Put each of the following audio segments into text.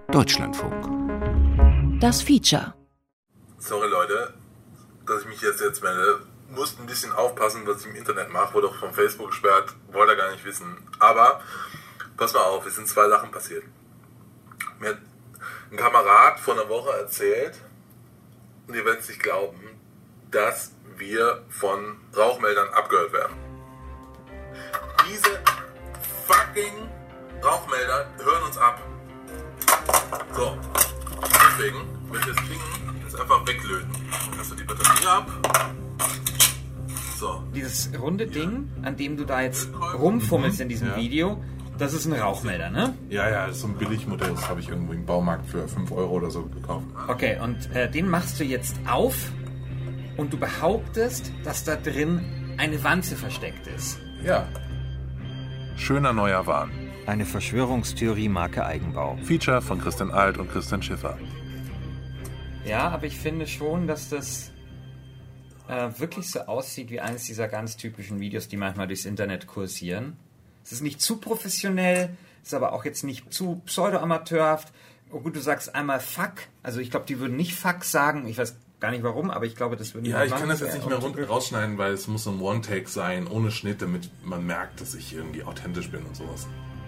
Deutschlandfunk. Das Feature. Sorry Leute, dass ich mich jetzt melde. Musst ein bisschen aufpassen, was ich im Internet mache. Wurde auch von Facebook gesperrt. Wollte gar nicht wissen. Aber pass mal auf, es sind 2 Sachen passiert. Mir hat ein Kamerad vor einer Woche erzählt, und ihr werdet es nicht glauben, dass wir von Rauchmeldern abgehört werden. Diese fucking Rauchmelder hören uns ab. So, deswegen, wenn wir es kriegen, ist einfach weglöten. Dann hast du die Batterie ab. So. Dieses runde Ding, an dem du da jetzt rumfummelst in diesem Video, das ist ein Rauchmelder, ne? Ja, das ist so ein Billigmodell, das habe ich irgendwo im Baumarkt für 5 Euro oder so gekauft. Okay, und den machst du jetzt auf und du behauptest, dass da drin eine Wanze versteckt ist. Ja. Schöner neuer Wahn. Eine Verschwörungstheorie Marke Eigenbau. Feature von Christian Alt und Christian Schiffer. Ja, aber ich finde schon, dass das wirklich so aussieht wie eines dieser ganz typischen Videos, die manchmal durchs Internet kursieren. Es ist nicht zu professionell, ist aber auch jetzt nicht zu pseudo-amateurhaft. Oh gut, du sagst einmal Fuck. Also ich glaube, die würden nicht Fuck sagen. Ich weiß gar nicht warum, aber ich glaube, das würden die Ja, ich machen. kann das jetzt nicht mehr rausschneiden, weil es muss so ein One-Take sein, ohne Schnitt, damit man merkt, dass ich irgendwie authentisch bin und sowas.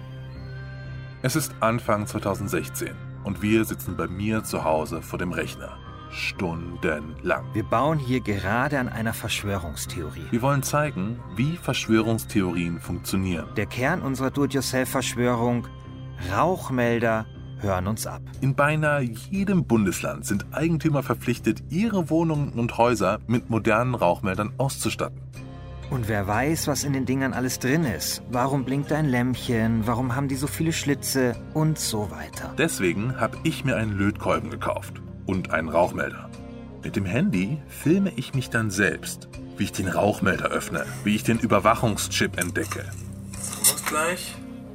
Es ist Anfang 2016 und wir sitzen bei mir zu Hause vor dem Rechner. Stundenlang. Wir bauen hier gerade an einer Verschwörungstheorie. Wir wollen zeigen, wie Verschwörungstheorien funktionieren. Der Kern unserer Do-it-yourself-Verschwörung: Rauchmelder hören uns ab. In beinahe jedem Bundesland sind Eigentümer verpflichtet, ihre Wohnungen und Häuser mit modernen Rauchmeldern auszustatten. Und wer weiß, was in den Dingern alles drin ist. Warum blinkt ein Lämpchen? Warum haben die so viele Schlitze? Und so weiter. Deswegen habe ich mir einen Lötkolben gekauft. Und einen Rauchmelder. Mit dem Handy filme ich mich dann selbst, wie ich den Rauchmelder öffne, wie ich den Überwachungschip entdecke. Sehen wir uns gleich.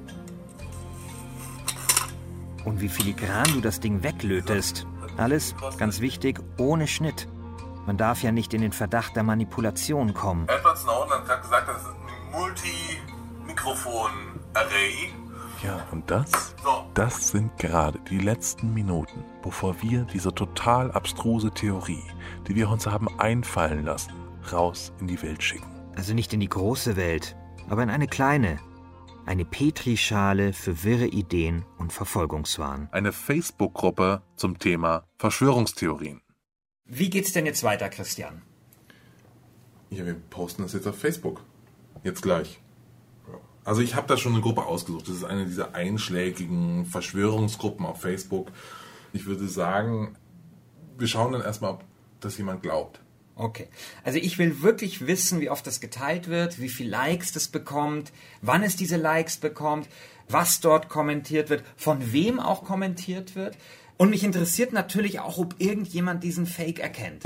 Und wie filigran du das Ding weglötest. Alles, ganz wichtig, ohne Schnitt. Man darf ja nicht in den Verdacht der Manipulation kommen. Edward Snowden hat gerade gesagt, das ist ein Multi-Mikrofon-Array. Ja, und das sind gerade die letzten Minuten, bevor wir diese total abstruse Theorie, die wir uns haben einfallen lassen, raus in die Welt schicken. Also nicht in die große Welt, aber in eine kleine. Eine Petrischale für wirre Ideen und Verfolgungswahn. Eine Facebook-Gruppe zum Thema Verschwörungstheorien. Wie geht's denn jetzt weiter, Christian? Ja, wir posten das jetzt auf Facebook. Jetzt gleich. Also ich habe da schon eine Gruppe ausgesucht. Das ist eine dieser einschlägigen Verschwörungsgruppen auf Facebook. Ich würde sagen, wir schauen dann erstmal, ob das jemand glaubt. Okay. Also ich will wirklich wissen, wie oft das geteilt wird, wie viel Likes das bekommt, wann es diese Likes bekommt, was dort kommentiert wird, von wem auch kommentiert wird. Und mich interessiert natürlich auch, ob irgendjemand diesen Fake erkennt.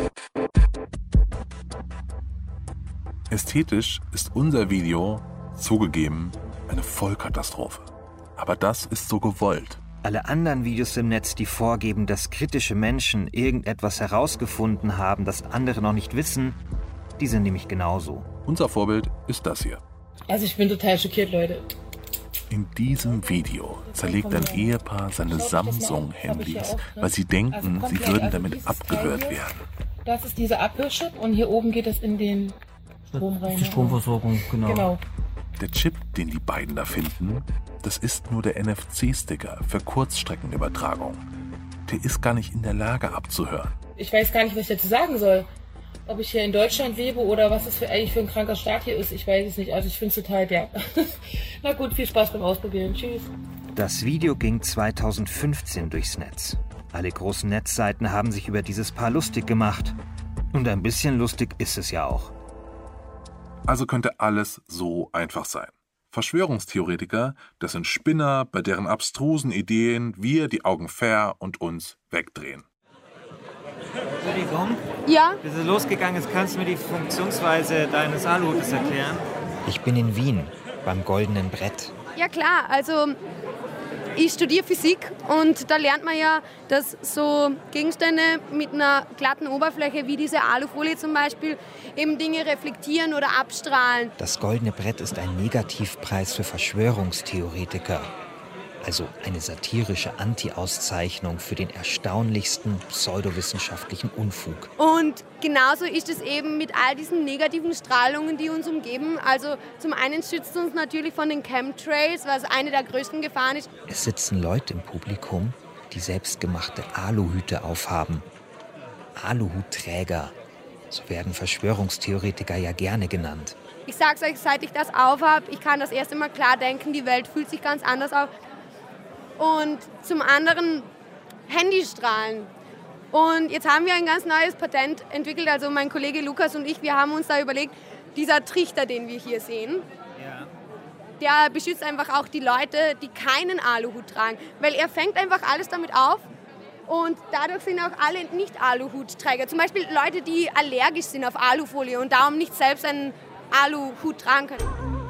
Ästhetisch ist unser Video zugegeben eine Vollkatastrophe. Aber das ist so gewollt. Alle anderen Videos im Netz, die vorgeben, dass kritische Menschen irgendetwas herausgefunden haben, das andere noch nicht wissen, die sind nämlich genauso. Unser Vorbild ist das hier. Also ich bin total schockiert, Leute. In diesem Video zerlegt ein Ehepaar seine Samsung-Handys, weil sie denken, sie würden damit abgehört werden. Das ist dieser Abhörchip und hier oben geht es in den Strom rein. Die Stromversorgung, genau. Der Chip, den die beiden da finden, das ist nur der NFC-Sticker für Kurzstreckenübertragung. Der ist gar nicht in der Lage abzuhören. Ich weiß gar nicht, was ich dazu sagen soll. Ob ich hier in Deutschland lebe oder was das eigentlich für ein kranker Staat hier ist, ich weiß es nicht. Also ich finde es total derb. Na gut, viel Spaß beim Ausprobieren. Tschüss. Das Video ging 2015 durchs Netz. Alle großen Netzseiten haben sich über dieses Paar lustig gemacht. Und ein bisschen lustig ist es ja auch. Also könnte alles so einfach sein. Verschwörungstheoretiker, das sind Spinner, bei deren abstrusen Ideen wir die Augen ver und uns wegdrehen. Entschuldigung? Ja? Wie es losgegangen ist, kannst du mir die Funktionsweise deines Aluhutes erklären? Ich bin in Wien, beim Goldenen Brett. Ja klar, also ich studiere Physik und da lernt man ja, dass so Gegenstände mit einer glatten Oberfläche wie diese Alufolie zum Beispiel eben Dinge reflektieren oder abstrahlen. Das Goldene Brett ist ein Negativpreis für Verschwörungstheoretiker. Also eine satirische Anti-Auszeichnung für den erstaunlichsten pseudowissenschaftlichen Unfug. Und genauso ist es eben mit all diesen negativen Strahlungen, die uns umgeben. Also zum einen schützt uns natürlich von den Chemtrails, was eine der größten Gefahren ist. Es sitzen Leute im Publikum, die selbstgemachte Aluhüte aufhaben. Aluhutträger, so werden Verschwörungstheoretiker ja gerne genannt. Ich sag's euch, seit ich das aufhab, ich kann das erste Mal klar denken, die Welt fühlt sich ganz anders auf. Und zum anderen Handystrahlen. Und jetzt haben wir ein ganz neues Patent entwickelt, also mein Kollege Lukas und ich, wir haben uns da überlegt, dieser Trichter, den wir hier sehen, der beschützt einfach auch die Leute, die keinen Aluhut tragen. Weil er fängt einfach alles damit auf und dadurch sind auch alle Nicht-Aluhutträger. Zum Beispiel Leute, die allergisch sind auf Alufolie und darum nicht selbst einen Aluhut tragen können.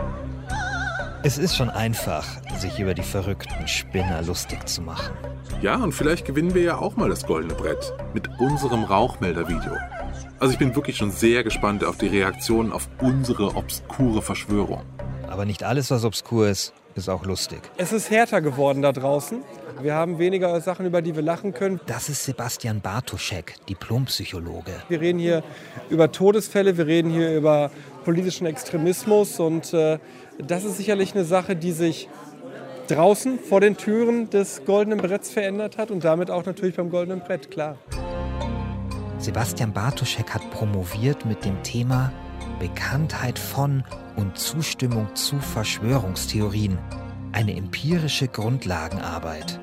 Es ist schon einfach, sich über die verrückten Spinner lustig zu machen. Ja, und vielleicht gewinnen wir ja auch mal das goldene Brett mit unserem Rauchmelder-Video. Also ich bin wirklich schon sehr gespannt auf die Reaktionen auf unsere obskure Verschwörung. Aber nicht alles, was obskur ist, ist auch lustig. Es ist härter geworden da draußen. Wir haben weniger Sachen, über die wir lachen können. Das ist Sebastian Bartoschek, Diplompsychologe. Wir reden hier über Todesfälle, wir reden hier über politischen Extremismus und das ist sicherlich eine Sache, die sich draußen vor den Türen des Goldenen Bretts verändert hat und damit auch natürlich beim Goldenen Brett, klar. Sebastian Bartoschek hat promoviert mit dem Thema Bekanntheit von und Zustimmung zu Verschwörungstheorien. Eine empirische Grundlagenarbeit.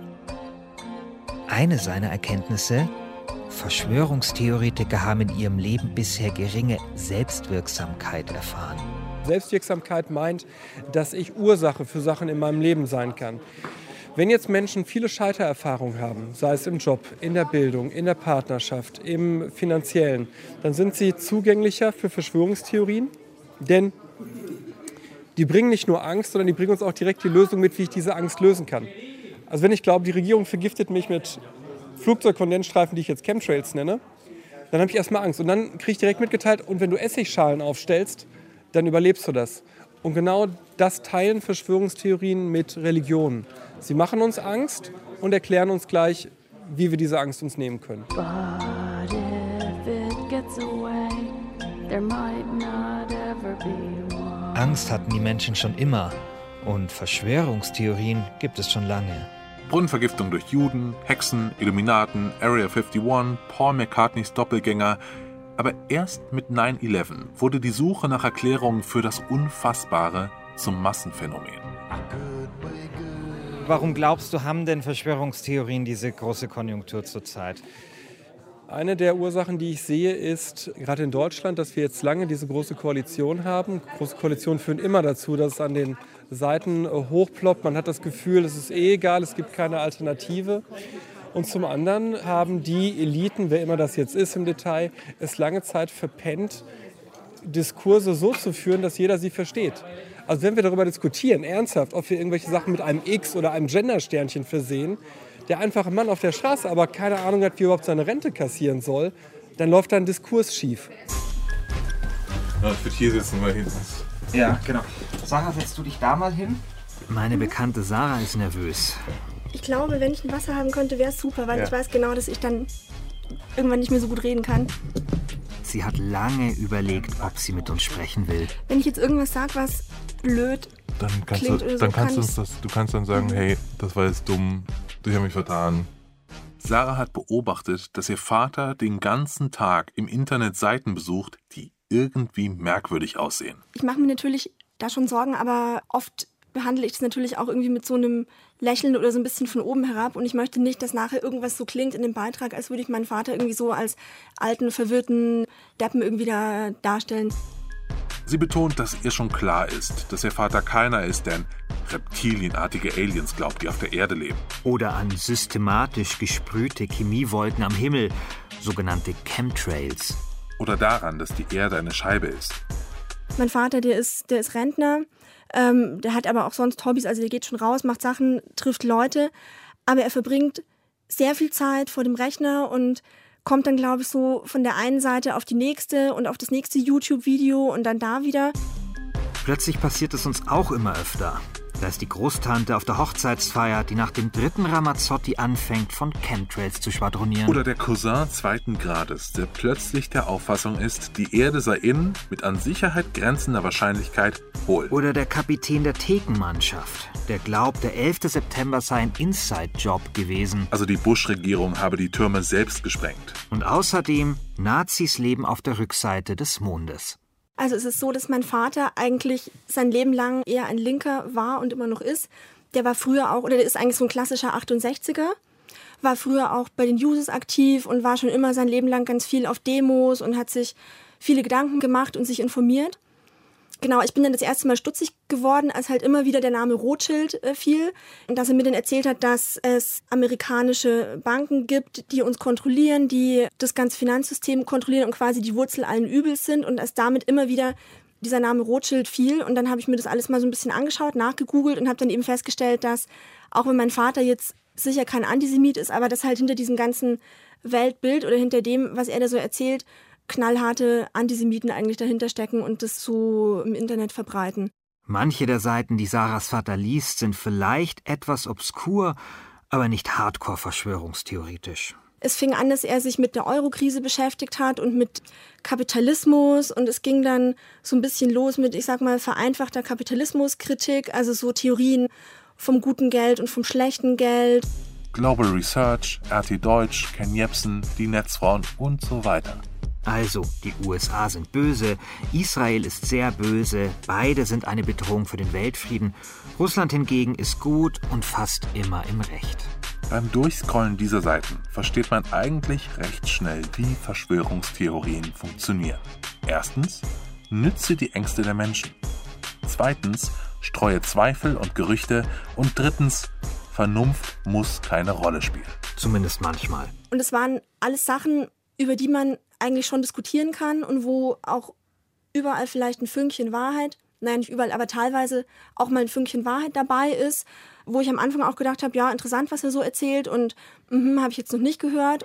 Eine seiner Erkenntnisse: Verschwörungstheoretiker haben in ihrem Leben bisher geringe Selbstwirksamkeit erfahren. Selbstwirksamkeit meint, dass ich Ursache für Sachen in meinem Leben sein kann. Wenn jetzt Menschen viele Scheitererfahrungen haben, sei es im Job, in der Bildung, in der Partnerschaft, im Finanziellen, dann sind sie zugänglicher für Verschwörungstheorien, denn die bringen nicht nur Angst, sondern die bringen uns auch direkt die Lösung mit, wie ich diese Angst lösen kann. Also wenn ich glaube, die Regierung vergiftet mich mit Flugzeugkondensstreifen, die ich jetzt Chemtrails nenne, dann habe ich erstmal Angst. Und dann kriege ich direkt mitgeteilt, und wenn du Essigschalen aufstellst, dann überlebst du das. Und genau das teilen Verschwörungstheorien mit Religionen. Sie machen uns Angst und erklären uns gleich, wie wir diese Angst uns nehmen können. But if it gets away, there might not ever be one. Angst hatten die Menschen schon immer und Verschwörungstheorien gibt es schon lange. Brunnenvergiftung durch Juden, Hexen, Illuminaten, Area 51, Paul McCartneys Doppelgänger. Aber erst mit 9/11 wurde die Suche nach Erklärungen für das Unfassbare zum Massenphänomen. Warum glaubst du, haben denn Verschwörungstheorien diese große Konjunktur zurzeit? Eine der Ursachen, die ich sehe, ist, gerade in Deutschland, dass wir jetzt lange diese große Koalition haben. Große Koalitionen führen immer dazu, dass es an den Seiten hochploppt. Man hat das Gefühl, es ist egal, es gibt keine Alternative. Und zum anderen haben die Eliten, wer immer das jetzt ist im Detail, es lange Zeit verpennt, Diskurse so zu führen, dass jeder sie versteht. Also wenn wir darüber diskutieren, ernsthaft, ob wir irgendwelche Sachen mit einem X oder einem Gendersternchen versehen, der einfache Mann auf der Straße aber keine Ahnung hat, wie er überhaupt seine Rente kassieren soll, dann läuft da ein Diskurs schief. Ja, ich würde hier sitzen, weil hinten ist. Ja, genau. Sarah, setzt du dich da mal hin? Meine Bekannte Sarah ist nervös. Ich glaube, wenn ich ein Wasser haben könnte, wäre es super, weil ich weiß genau, dass ich dann irgendwann nicht mehr so gut reden kann. Sie hat lange überlegt, ob sie mit uns sprechen will. Wenn ich jetzt irgendwas sage, was blöd klingt oder so, du kannst dann sagen, hey, das war jetzt dumm, ich habe mich vertan. Sarah hat beobachtet, dass ihr Vater den ganzen Tag im Internet Seiten besucht, die irgendwie merkwürdig aussehen. Ich mache mir natürlich da schon Sorgen, aber oft behandle ich das natürlich auch irgendwie mit so einem Lächeln oder so ein bisschen von oben herab. Und ich möchte nicht, dass nachher irgendwas so klingt in dem Beitrag, als würde ich meinen Vater irgendwie so als alten, verwirrten Deppen irgendwie da darstellen. Sie betont, dass ihr schon klar ist, dass ihr Vater keiner ist, der an reptilienartige Aliens glaubt, die auf der Erde leben. Oder an systematisch gesprühte Chemiewolken am Himmel, sogenannte Chemtrails. Oder daran, dass die Erde eine Scheibe ist. Mein Vater, der ist Rentner. Der hat aber auch sonst Hobbys, also der geht schon raus, macht Sachen, trifft Leute, aber er verbringt sehr viel Zeit vor dem Rechner und kommt dann, glaube ich, so von der einen Seite auf die nächste und auf das nächste YouTube-Video und dann da wieder. Plötzlich passiert es uns auch immer öfter. Da ist die Großtante auf der Hochzeitsfeier, die nach dem 3. Ramazzotti anfängt, von Chemtrails zu schwadronieren. Oder der Cousin 2. Grades, der plötzlich der Auffassung ist, die Erde sei mit an Sicherheit grenzender Wahrscheinlichkeit hohl. Oder der Kapitän der Thekenmannschaft, der glaubt, der 11. September sei ein Inside-Job gewesen. Also die Bush-Regierung habe die Türme selbst gesprengt. Und außerdem, Nazis leben auf der Rückseite des Mondes. Also es ist so, dass mein Vater eigentlich sein Leben lang eher ein Linker war und immer noch ist. Der war früher auch, oder der ist eigentlich so ein klassischer 68er, war früher auch bei den Jusos aktiv und war schon immer sein Leben lang ganz viel auf Demos und hat sich viele Gedanken gemacht und sich informiert. Genau, ich bin dann das erste Mal stutzig geworden, als halt immer wieder der Name Rothschild fiel. Und dass er mir dann erzählt hat, dass es amerikanische Banken gibt, die uns kontrollieren, die das ganze Finanzsystem kontrollieren und quasi die Wurzel allen Übels sind. Und dass damit immer wieder dieser Name Rothschild fiel. Und dann habe ich mir das alles mal so ein bisschen angeschaut, nachgegoogelt und habe dann eben festgestellt, dass auch wenn mein Vater jetzt sicher kein Antisemit ist, aber dass halt hinter diesem ganzen Weltbild oder hinter dem, was er da so erzählt, knallharte Antisemiten eigentlich dahinter stecken und das so im Internet verbreiten. Manche der Seiten, die Sarahs Vater liest, sind vielleicht etwas obskur, aber nicht hardcore-verschwörungstheoretisch. Es fing an, dass er sich mit der Euro-Krise beschäftigt hat und mit Kapitalismus und es ging dann so ein bisschen los mit, ich sag mal, vereinfachter Kapitalismuskritik, also so Theorien vom guten Geld und vom schlechten Geld. Global Research, RT Deutsch, Ken Jebsen, die Netzfrauen und so weiter. Also, die USA sind böse, Israel ist sehr böse, beide sind eine Bedrohung für den Weltfrieden. Russland hingegen ist gut und fast immer im Recht. Beim Durchscrollen dieser Seiten versteht man eigentlich recht schnell, wie Verschwörungstheorien funktionieren. Erstens, nütze die Ängste der Menschen. Zweitens, streue Zweifel und Gerüchte. Und drittens, Vernunft muss keine Rolle spielen. Zumindest manchmal. Und es waren alles Sachen, über die man eigentlich schon diskutieren kann und wo auch überall vielleicht ein Fünkchen Wahrheit, nein, nicht überall, aber teilweise auch mal ein Fünkchen Wahrheit dabei ist, wo ich am Anfang auch gedacht habe, ja, interessant, was er so erzählt und habe ich jetzt noch nicht gehört.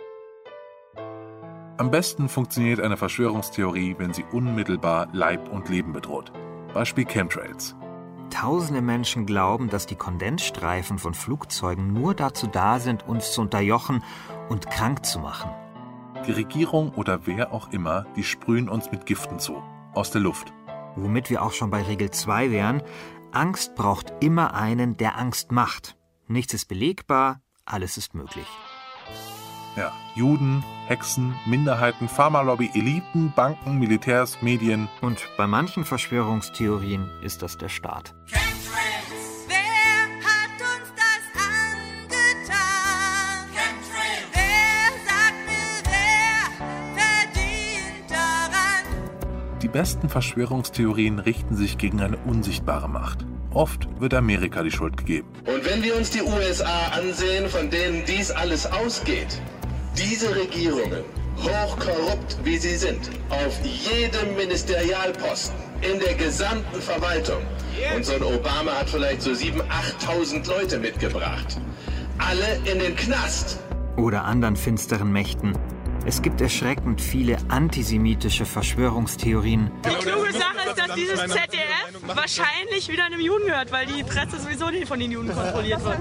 Am besten funktioniert eine Verschwörungstheorie, wenn sie unmittelbar Leib und Leben bedroht. Beispiel Chemtrails. Tausende Menschen glauben, dass die Kondensstreifen von Flugzeugen nur dazu da sind, uns zu unterjochen und krank zu machen. Die Regierung oder wer auch immer, die sprühen uns mit Giften zu. Aus der Luft. Womit wir auch schon bei Regel 2 wären. Angst braucht immer einen, der Angst macht. Nichts ist belegbar, alles ist möglich. Ja, Juden, Hexen, Minderheiten, Pharmalobby, Eliten, Banken, Militärs, Medien. Und bei manchen Verschwörungstheorien ist das der Staat. Die besten Verschwörungstheorien richten sich gegen eine unsichtbare Macht. Oft wird Amerika die Schuld gegeben. Und wenn wir uns die USA ansehen, von denen dies alles ausgeht, diese Regierungen, hochkorrupt wie sie sind, auf jedem Ministerialposten, in der gesamten Verwaltung, und so ein Obama hat vielleicht so 7.000, 8.000 Leute mitgebracht, alle in den Knast. Oder anderen finsteren Mächten. Es gibt erschreckend viele antisemitische Verschwörungstheorien. Die kluge Sache ist, dass dieses ZDF wahrscheinlich wieder einem Juden gehört, weil die Presse sowieso nicht von den Juden kontrolliert wird.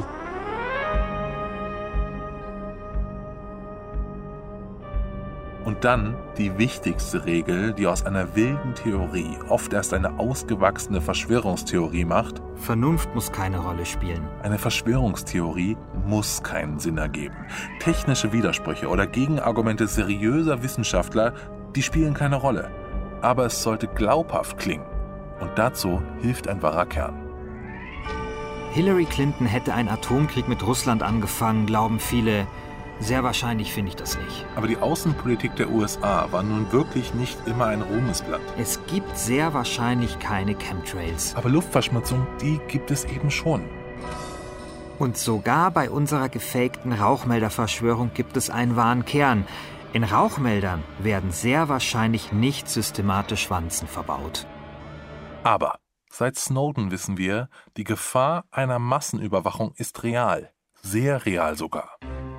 Und dann die wichtigste Regel, die aus einer wilden Theorie oft erst eine ausgewachsene Verschwörungstheorie macht. Vernunft muss keine Rolle spielen. Eine Verschwörungstheorie muss keinen Sinn ergeben. Technische Widersprüche oder Gegenargumente seriöser Wissenschaftler, die spielen keine Rolle. Aber es sollte glaubhaft klingen. Und dazu hilft ein wahrer Kern. Hillary Clinton hätte einen Atomkrieg mit Russland angefangen, glauben viele. Sehr wahrscheinlich finde ich das nicht. Aber die Außenpolitik der USA war nun wirklich nicht immer ein Ruhmesblatt. Es gibt sehr wahrscheinlich keine Chemtrails. Aber Luftverschmutzung, die gibt es eben schon. Und sogar bei unserer gefakten Rauchmelderverschwörung gibt es einen wahren Kern. In Rauchmeldern werden sehr wahrscheinlich nicht systematisch Wanzen verbaut. Aber seit Snowden wissen wir, die Gefahr einer Massenüberwachung ist real. Sehr real sogar.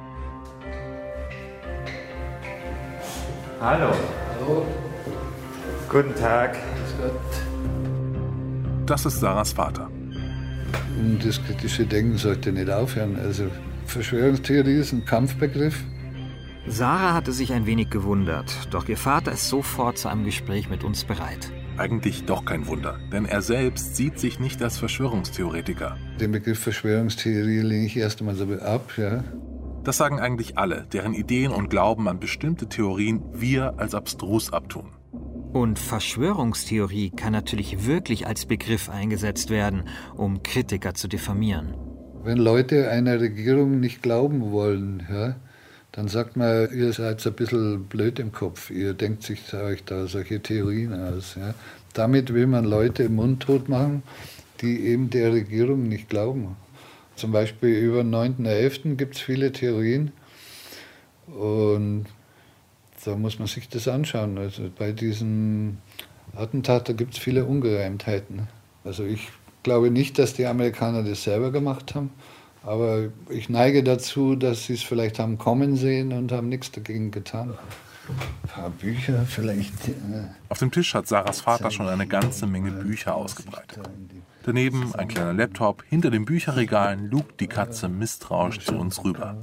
Hallo. Hallo. Guten Tag. Grüß Gott. Das ist Sarahs Vater. Und das kritische Denken sollte nicht aufhören. Also Verschwörungstheorie ist ein Kampfbegriff. Sarah hatte sich ein wenig gewundert, doch ihr Vater ist sofort zu einem Gespräch mit uns bereit. Eigentlich doch kein Wunder, denn er selbst sieht sich nicht als Verschwörungstheoretiker. Den Begriff Verschwörungstheorie lehne ich erst einmal so ab, ja. Das sagen eigentlich alle, deren Ideen und Glauben an bestimmte Theorien wir als abstrus abtun. Und Verschwörungstheorie kann natürlich wirklich als Begriff eingesetzt werden, um Kritiker zu diffamieren. Wenn Leute einer Regierung nicht glauben wollen, ja, dann sagt man, ihr seid ein bisschen blöd im Kopf, ihr denkt euch da solche Theorien aus. Ja. Damit will man Leute mundtot machen, die eben der Regierung nicht glauben. Zum Beispiel über den 9.11. gibt es viele Theorien und da muss man sich das anschauen. Also bei diesen Attentaten gibt es viele Ungereimtheiten. Also ich glaube nicht, dass die Amerikaner das selber gemacht haben, aber ich neige dazu, dass sie es vielleicht haben kommen sehen und haben nichts dagegen getan. Ein paar Bücher vielleicht. Auf dem Tisch hat Sarahs Vater schon eine ganze Menge Bücher ausgebreitet. Daneben ein kleiner Laptop, hinter den Bücherregalen lugt die Katze misstrauisch zu uns rüber.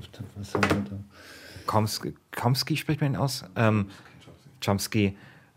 Chomsky spricht man ihn aus? Chomsky.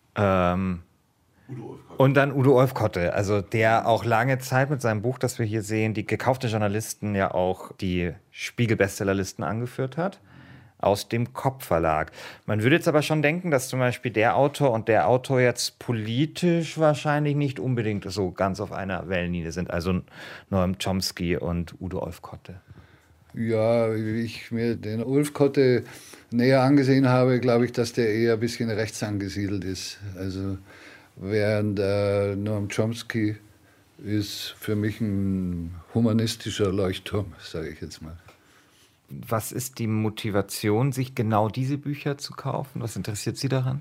Und dann Udo Olfkotte, also der auch lange Zeit mit seinem Buch, das wir hier sehen, die gekaufte Journalisten ja auch die Spiegel-Bestsellerlisten angeführt hat, aus dem Kopp Verlag. Man würde jetzt aber schon denken, dass zum Beispiel der Autor und der Autor jetzt politisch wahrscheinlich nicht unbedingt so ganz auf einer Wellenlinie sind, also Noam Chomsky und Udo Olfkotte. Ja, wie ich mir den Olfkotte näher angesehen habe, glaube ich, dass der eher ein bisschen rechts angesiedelt ist. Also während Noam Chomsky ist für mich ein humanistischer Leuchtturm, sage ich jetzt mal. Was ist die Motivation, sich genau diese Bücher zu kaufen? Was interessiert Sie daran?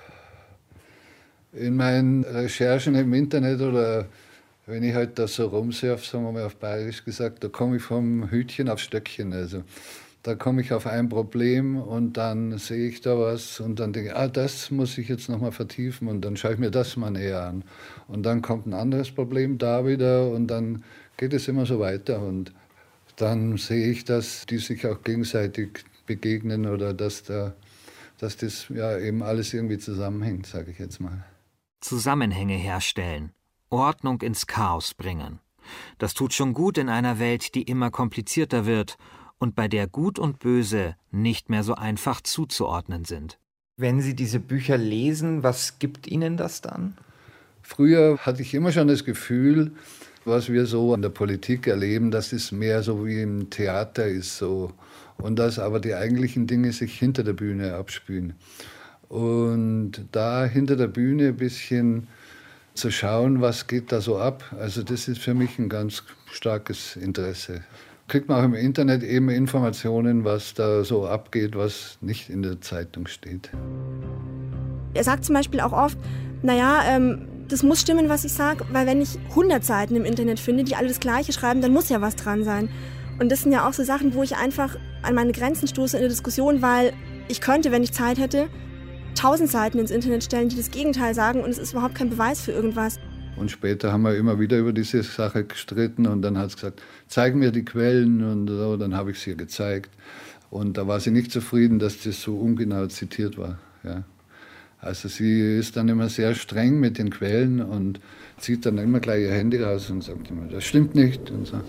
In meinen Recherchen im Internet oder wenn ich halt da so rumsurfe, sagen wir mal auf Bayerisch gesagt, da komme ich vom Hütchen aufs Stöckchen. Also da komme ich auf ein Problem und dann sehe ich da was und dann denke ich, das muss ich jetzt nochmal vertiefen und dann schaue ich mir das mal näher an. Und dann kommt ein anderes Problem da wieder und dann geht es immer so weiter und dann sehe ich, dass die sich auch gegenseitig begegnen oder dass das ja eben alles irgendwie zusammenhängt, sage ich jetzt mal. Zusammenhänge herstellen, Ordnung ins Chaos bringen. Das tut schon gut in einer Welt, die immer komplizierter wird und bei der Gut und Böse nicht mehr so einfach zuzuordnen sind. Wenn Sie diese Bücher lesen, was gibt Ihnen das dann? Früher hatte ich immer schon das Gefühl, was wir so an der Politik erleben, dass es mehr so wie im Theater ist so und dass aber die eigentlichen Dinge sich hinter der Bühne abspielen. Und da hinter der Bühne ein bisschen zu schauen, was geht da so ab, also das ist für mich ein ganz starkes Interesse. Kriegt man auch im Internet eben Informationen, was da so abgeht, was nicht in der Zeitung steht. Er sagt zum Beispiel auch oft, das muss stimmen, was ich sage, weil wenn ich 100 Seiten im Internet finde, die alle das Gleiche schreiben, dann muss ja was dran sein. Und das sind ja auch so Sachen, wo ich einfach an meine Grenzen stoße in der Diskussion, weil ich könnte, wenn ich Zeit hätte, 1000 Seiten ins Internet stellen, die das Gegenteil sagen und es ist überhaupt kein Beweis für irgendwas. Und später haben wir immer wieder über diese Sache gestritten und dann hat es gesagt, zeig mir die Quellen und so, dann habe ich es ihr gezeigt. Und da war sie nicht zufrieden, dass das so ungenau zitiert war. Ja. Also sie ist dann immer sehr streng mit den Quellen und zieht dann immer gleich ihr Handy raus und sagt immer, das stimmt nicht und so.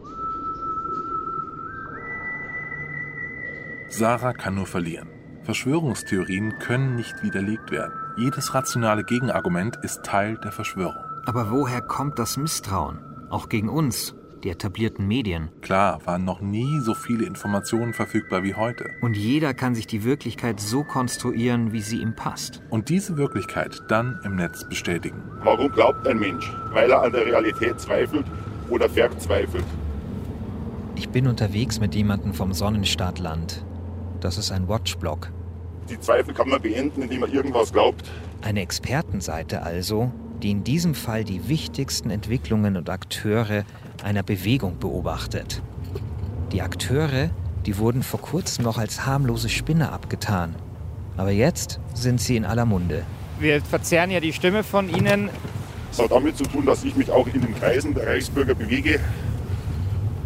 Sarah kann nur verlieren. Verschwörungstheorien können nicht widerlegt werden. Jedes rationale Gegenargument ist Teil der Verschwörung. Aber woher kommt das Misstrauen? Auch gegen uns, die etablierten Medien. Klar, waren noch nie so viele Informationen verfügbar wie heute. Und jeder kann sich die Wirklichkeit so konstruieren, wie sie ihm passt. Und diese Wirklichkeit dann im Netz bestätigen. Warum glaubt ein Mensch? Weil er an der Realität zweifelt oder verzweifelt. Ich bin unterwegs mit jemandem vom Sonnenstaatland. Das ist ein Watchblog. Die Zweifel kann man beenden, indem man irgendwas glaubt. Eine Expertenseite also, die in diesem Fall die wichtigsten Entwicklungen und Akteure einer Bewegung beobachtet. Die Akteure, die wurden vor kurzem noch als harmlose Spinner abgetan. Aber jetzt sind sie in aller Munde. Wir verzerren ja die Stimme von Ihnen. Das hat damit zu tun, dass ich mich auch in den Kreisen der Reichsbürger bewege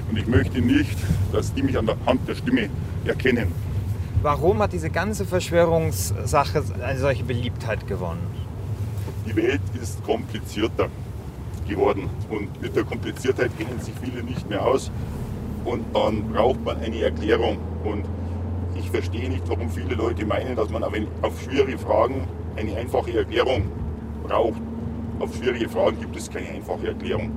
Und ich möchte nicht, dass die mich anhand der Stimme erkennen. Warum hat diese ganze Verschwörungssache eine solche Beliebtheit gewonnen? Die Welt ist komplizierter geworden und mit der Kompliziertheit kennen sich viele nicht mehr aus und dann braucht man eine Erklärung. Und ich verstehe nicht, warum viele Leute meinen, dass man auf schwierige Fragen eine einfache Erklärung braucht. Auf schwierige Fragen gibt es keine einfache Erklärung.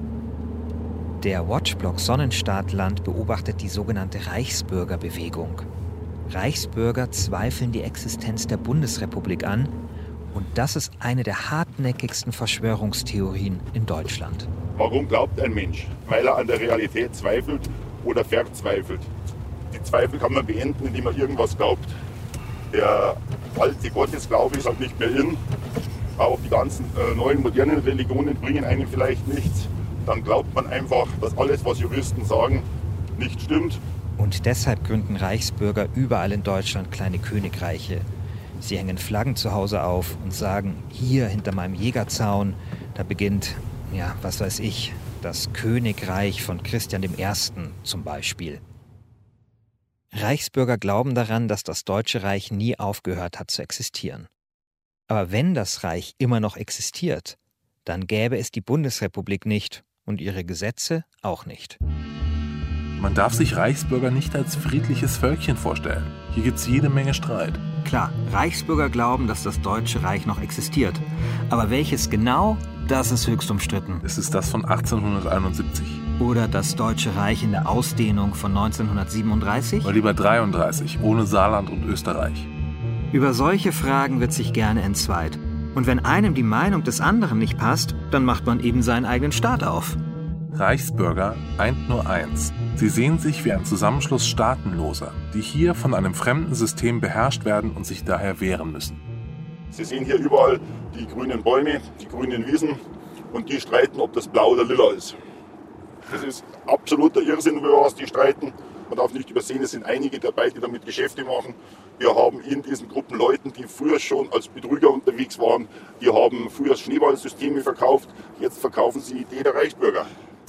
Der Watchblog Sonnenstaatland beobachtet die sogenannte Reichsbürgerbewegung. Reichsbürger zweifeln die Existenz der Bundesrepublik an und das ist eine der hartnäckigsten Verschwörungstheorien in Deutschland. Warum glaubt ein Mensch? Weil er an der Realität zweifelt oder verzweifelt. Die Zweifel kann man beenden, indem man irgendwas glaubt. Der alte Gottesglaube ist halt nicht mehr in. Auch die ganzen neuen, modernen Religionen bringen einem vielleicht nichts. Dann glaubt man einfach, dass alles, was Juristen sagen, nicht stimmt. Und deshalb gründen Reichsbürger überall in Deutschland kleine Königreiche. Sie hängen Flaggen zu Hause auf und sagen, hier hinter meinem Jägerzaun, da beginnt, ja, was weiß ich, das Königreich von Christian I. zum Beispiel. Reichsbürger glauben daran, dass das Deutsche Reich nie aufgehört hat zu existieren. Aber wenn das Reich immer noch existiert, dann gäbe es die Bundesrepublik nicht und ihre Gesetze auch nicht. Man darf sich Reichsbürger nicht als friedliches Völkchen vorstellen. Hier gibt's jede Menge Streit. Klar, Reichsbürger glauben, dass das Deutsche Reich noch existiert. Aber welches genau, das ist höchst umstritten. Es ist das von 1871. Oder das Deutsche Reich in der Ausdehnung von 1937? Oder lieber 33, ohne Saarland und Österreich. Über solche Fragen wird sich gerne entzweit. Und wenn einem die Meinung des anderen nicht passt, dann macht man eben seinen eigenen Staat auf. Reichsbürger eint nur eins. Sie sehen sich wie ein Zusammenschluss Staatenloser, die hier von einem fremden System beherrscht werden und sich daher wehren müssen. Sie sehen hier überall die grünen Bäume, die grünen Wiesen und die streiten, ob das blau oder lila ist. Das ist absoluter Irrsinn, über was die streiten. Man darf nicht übersehen, es sind einige dabei, die damit Geschäfte machen. Wir haben in diesen Gruppen Leute, die früher schon als Betrüger unterwegs waren. Die haben früher Schneeballsysteme verkauft. Jetzt verkaufen sie die Idee der Reichsbürger.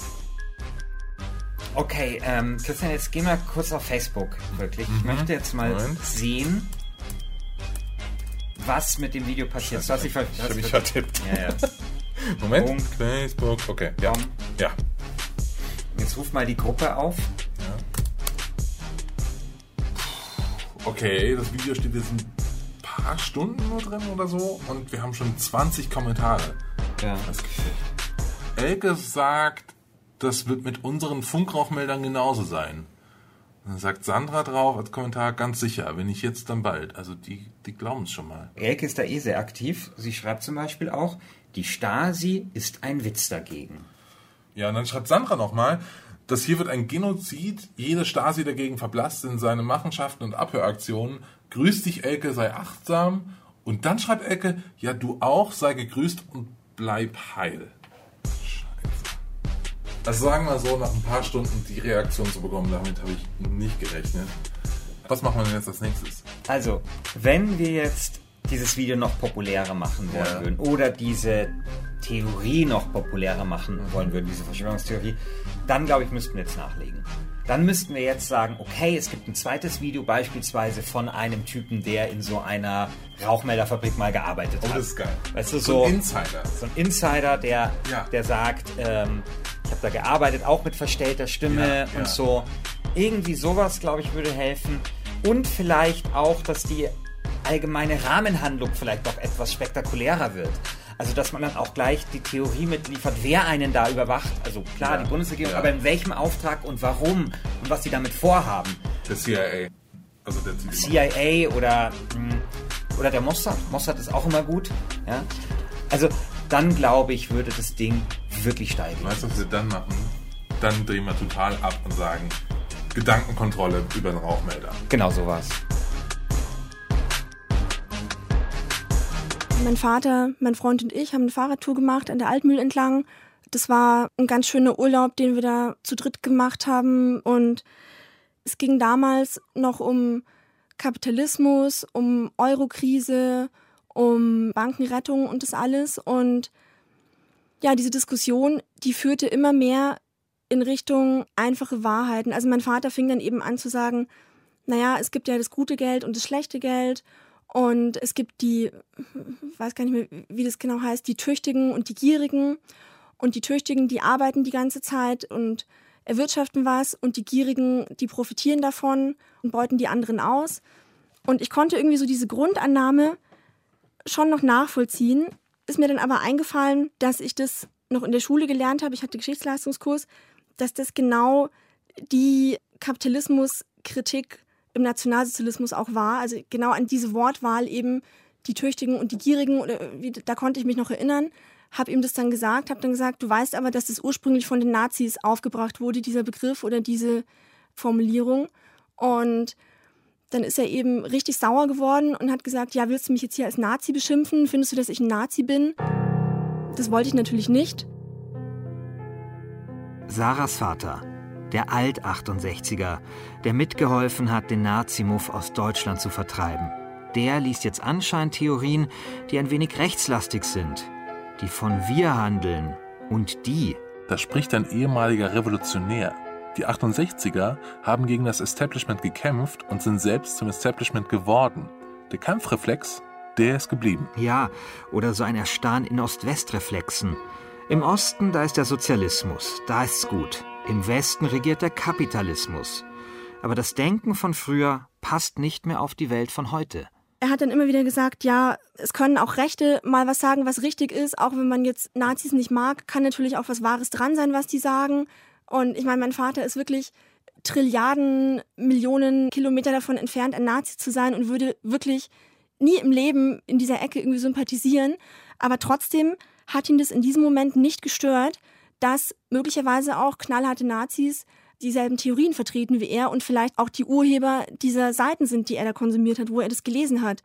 Okay, Christian, jetzt geh mal kurz auf Facebook, wirklich. Ich möchte jetzt mal sehen, was mit dem Video passiert. Ich habe mich vertippt. Ja, ja. Moment, Punkt. Facebook, okay. Ja. Ja. Jetzt ruf mal die Gruppe auf. Ja. Okay, das Video steht jetzt ein paar Stunden nur drin oder so und wir haben schon 20 Kommentare. Ja. Elke sagt, das wird mit unseren Funkrauchmeldern genauso sein. Dann sagt Sandra drauf als Kommentar, ganz sicher, wenn nicht jetzt, dann bald. Also die glauben es schon mal. Elke ist da sehr aktiv. Sie schreibt zum Beispiel auch, die Stasi ist ein Witz dagegen. Ja, und dann schreibt Sandra nochmal, das hier wird ein Genozid, jede Stasi dagegen verblasst in seine Machenschaften und Abhöraktionen. Grüß dich, Elke, sei achtsam. Und dann schreibt Elke, ja, du auch, sei gegrüßt und bleib heil. Also sagen wir so, nach ein paar Stunden die Reaktion zu bekommen, damit habe ich nicht gerechnet. Was machen wir denn jetzt als nächstes? Also, wenn wir jetzt dieses Video noch populärer machen wollen würden oder diese Theorie noch populärer machen wollen würden, diese Verschwörungstheorie, dann glaube ich, müssten wir jetzt nachlegen. Dann müssten wir jetzt sagen, okay, es gibt ein zweites Video beispielsweise von einem Typen, der in so einer Rauchmelderfabrik mal gearbeitet hat. Oh, das ist geil. Weißt du, so ein Insider. So ein Insider, der sagt, ich habe da gearbeitet, auch mit verstellter Stimme und so. Irgendwie sowas, glaube ich, würde helfen. Und vielleicht auch, dass die allgemeine Rahmenhandlung vielleicht doch etwas spektakulärer wird. Also, dass man dann auch gleich die Theorie mitliefert, wer einen da überwacht. Also klar, die Bundesregierung, aber in welchem Auftrag und warum und was sie damit vorhaben. Der CIA. Also der CIA oder der Mossad. Mossad ist auch immer gut. Ja? Also, dann glaube ich, würde das Ding wirklich steigen. Weißt du, was wir dann machen? Dann drehen wir total ab und sagen, Gedankenkontrolle über den Rauchmelder. Genau so war's. Mein Vater, mein Freund und ich haben eine Fahrradtour gemacht an der Altmühl entlang. Das war ein ganz schöner Urlaub, den wir da zu dritt gemacht haben. Und es ging damals noch um Kapitalismus, um Eurokrise, um Bankenrettung und das alles. Und ja, diese Diskussion, die führte immer mehr in Richtung einfache Wahrheiten. Also mein Vater fing dann eben an zu sagen, naja, es gibt ja das gute Geld und das schlechte Geld und es gibt die, ich weiß gar nicht mehr, wie das genau heißt, die Tüchtigen und die Gierigen. Und die Tüchtigen, die arbeiten die ganze Zeit und erwirtschaften was und die Gierigen, die profitieren davon und beuten die anderen aus. Und ich konnte irgendwie so diese Grundannahme schon noch nachvollziehen. Ist mir dann aber eingefallen, dass ich das noch in der Schule gelernt habe, ich hatte Geschichtsleistungskurs, dass das genau die Kapitalismuskritik im Nationalsozialismus auch war. Also genau an diese Wortwahl eben die Tüchtigen und die Gierigen, oder da konnte ich mich noch erinnern. Habe ihm das dann gesagt, habe dann gesagt, du weißt aber, dass das ursprünglich von den Nazis aufgebracht wurde, dieser Begriff oder diese Formulierung. Und dann ist er eben richtig sauer geworden und hat gesagt, ja, willst du mich jetzt hier als Nazi beschimpfen? Findest du, dass ich ein Nazi bin? Das wollte ich natürlich nicht. Sarahs Vater, der Alt-68er, der mitgeholfen hat, den Nazimuff aus Deutschland zu vertreiben. Der liest jetzt Anscheintheorien, die ein wenig rechtslastig sind. Die von wir handeln und die. Da spricht ein ehemaliger Revolutionär. Die 68er haben gegen das Establishment gekämpft und sind selbst zum Establishment geworden. Der Kampfreflex, der ist geblieben. Ja, oder so ein Erstarren in Ost-West-Reflexen. Im Osten, da ist der Sozialismus, da ist's gut. Im Westen regiert der Kapitalismus. Aber das Denken von früher passt nicht mehr auf die Welt von heute. Er hat dann immer wieder gesagt, ja, es können auch Rechte mal was sagen, was richtig ist. Auch wenn man jetzt Nazis nicht mag, kann natürlich auch was Wahres dran sein, was die sagen. Und ich meine, mein Vater ist wirklich Trilliarden, Millionen Kilometer davon entfernt, ein Nazi zu sein und würde wirklich nie im Leben in dieser Ecke irgendwie sympathisieren. Aber trotzdem hat ihn das in diesem Moment nicht gestört, dass möglicherweise auch knallharte Nazis dieselben Theorien vertreten wie er und vielleicht auch die Urheber dieser Seiten sind, die er da konsumiert hat, wo er das gelesen hat.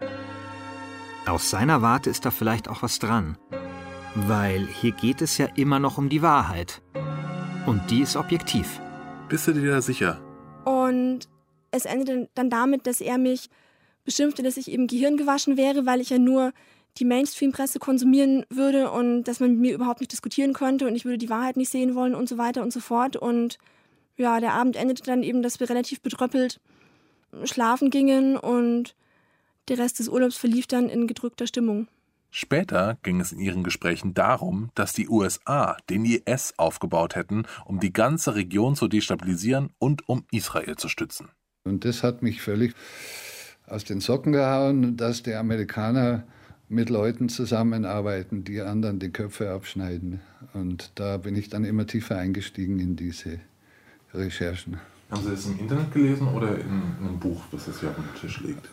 Aus seiner Warte ist da vielleicht auch was dran. Weil hier geht es ja immer noch um die Wahrheit. Und die ist objektiv. Bist du dir da sicher? Und es endete dann damit, dass er mich beschimpfte, dass ich eben gehirngewaschen wäre, weil ich ja nur die Mainstream-Presse konsumieren würde und dass man mit mir überhaupt nicht diskutieren könnte und ich würde die Wahrheit nicht sehen wollen und so weiter und so fort. Und ja, der Abend endete dann eben, dass wir relativ betröppelt schlafen gingen und der Rest des Urlaubs verlief dann in gedrückter Stimmung. Später ging es in ihren Gesprächen darum, dass die USA den IS aufgebaut hätten, um die ganze Region zu destabilisieren und um Israel zu stützen. Und das hat mich völlig aus den Socken gehauen, dass die Amerikaner mit Leuten zusammenarbeiten, die anderen die Köpfe abschneiden. Und da bin ich dann immer tiefer eingestiegen in diese Recherchen. Haben Sie das im Internet gelesen oder in einem Buch, das jetzt hier auf dem Tisch liegt?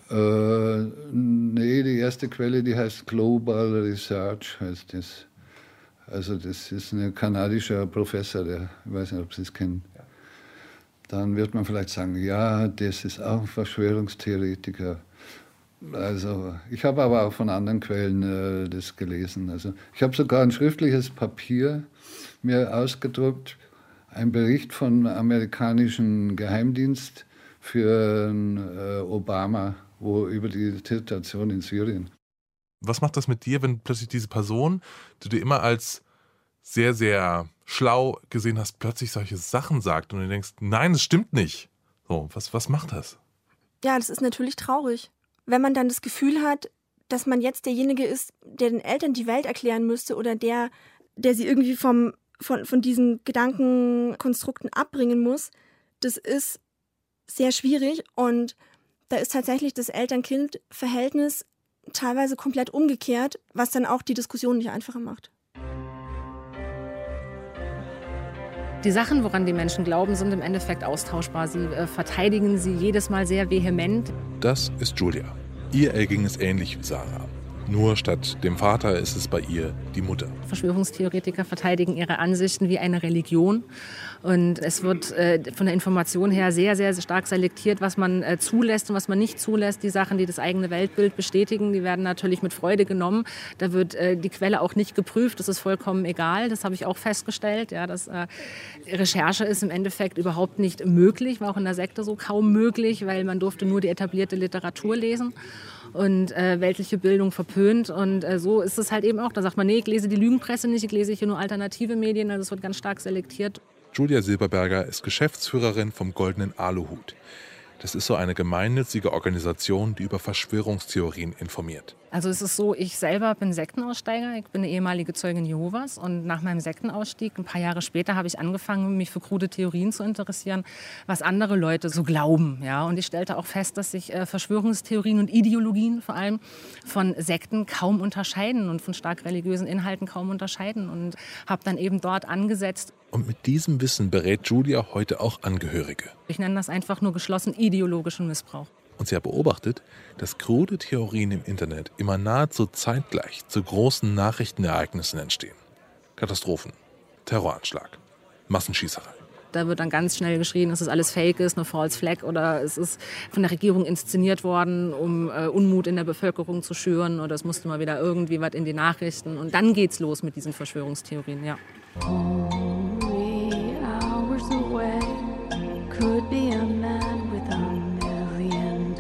Nee, die erste Quelle, die heißt Global Research, heißt das. Also das ist ein kanadischer Professor, ich weiß nicht, ob Sie es kennen. Ja. Dann wird man vielleicht sagen, ja, das ist auch ein Verschwörungstheoretiker. Also ich habe aber auch von anderen Quellen das gelesen. Also ich habe sogar ein schriftliches Papier mir ausgedruckt, ein Bericht vom amerikanischen Geheimdienst für Obama, wo über die Situation in Syrien. Was macht das mit dir, wenn plötzlich diese Person, die du immer als sehr, sehr schlau gesehen hast, plötzlich solche Sachen sagt und du denkst, nein, das stimmt nicht. So, was macht das? Ja, das ist natürlich traurig. Wenn man dann das Gefühl hat, dass man jetzt derjenige ist, der den Eltern die Welt erklären müsste oder der sie irgendwie von diesen Gedankenkonstrukten abbringen muss, das ist sehr schwierig und da ist tatsächlich das Eltern-Kind-Verhältnis teilweise komplett umgekehrt, was dann auch die Diskussion nicht einfacher macht. Die Sachen, woran die Menschen glauben, sind im Endeffekt austauschbar. Sie verteidigen sie jedes Mal sehr vehement. Das ist Julia. Ihr erging es ähnlich wie Sarah. Nur statt dem Vater ist es bei ihr die Mutter. Verschwörungstheoretiker verteidigen ihre Ansichten wie eine Religion. Und es wird von der Information her sehr, sehr stark selektiert, was man zulässt und was man nicht zulässt. Die Sachen, die das eigene Weltbild bestätigen, die werden natürlich mit Freude genommen. Da wird die Quelle auch nicht geprüft. Das ist vollkommen egal. Das habe ich auch festgestellt. Ja, dass Recherche ist im Endeffekt überhaupt nicht möglich. War auch in der Sekte so kaum möglich, weil man durfte nur die etablierte Literatur lesen. Und weltliche Bildung verpönt. Und so ist es halt eben auch. Da sagt man, nee, ich lese die Lügenpresse nicht, ich lese hier nur alternative Medien. Also es wird ganz stark selektiert. Julia Silberberger ist Geschäftsführerin vom Goldenen Aluhut. Das ist so eine gemeinnützige Organisation, die über Verschwörungstheorien informiert. Also es ist so, ich selber bin Sektenaussteiger, ich bin eine ehemalige Zeugin Jehovas und nach meinem Sektenausstieg, ein paar Jahre später, habe ich angefangen, mich für krude Theorien zu interessieren, was andere Leute so glauben. Ja? Und ich stellte auch fest, dass sich Verschwörungstheorien und Ideologien vor allem von Sekten kaum unterscheiden und von stark religiösen Inhalten kaum unterscheiden und habe dann eben dort angesetzt. Und mit diesem Wissen berät Julia heute auch Angehörige. Ich nenne das einfach nur geschlossen ideologischen Missbrauch. Und sie hat beobachtet, dass krude Theorien im Internet immer nahezu zeitgleich zu großen Nachrichtenereignissen entstehen. Katastrophen, Terroranschlag, Massenschießerei. Da wird dann ganz schnell geschrien, dass es alles Fake ist, eine False Flag oder es ist von der Regierung inszeniert worden, um Unmut in der Bevölkerung zu schüren oder es musste mal wieder irgendwie was in die Nachrichten. Und dann geht's los mit diesen Verschwörungstheorien, ja. Only hours away could be a man with $1 million.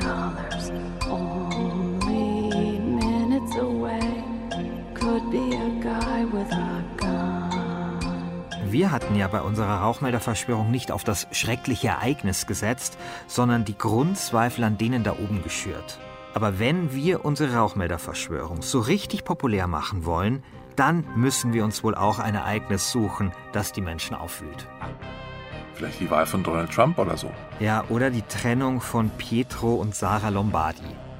Only minutes away could be a guy with a gun. Wir hatten ja bei unserer Rauchmelderverschwörung nicht auf das schreckliche Ereignis gesetzt, sondern die Grundzweifel an denen da oben geschürt. Aber wenn wir unsere Rauchmelderverschwörung so richtig populär machen wollen, dann müssen wir uns wohl auch ein Ereignis suchen, das die Menschen aufwühlt. Vielleicht die Wahl von Donald Trump oder so. Ja, oder die Trennung von Pietro und Sarah Lombardi.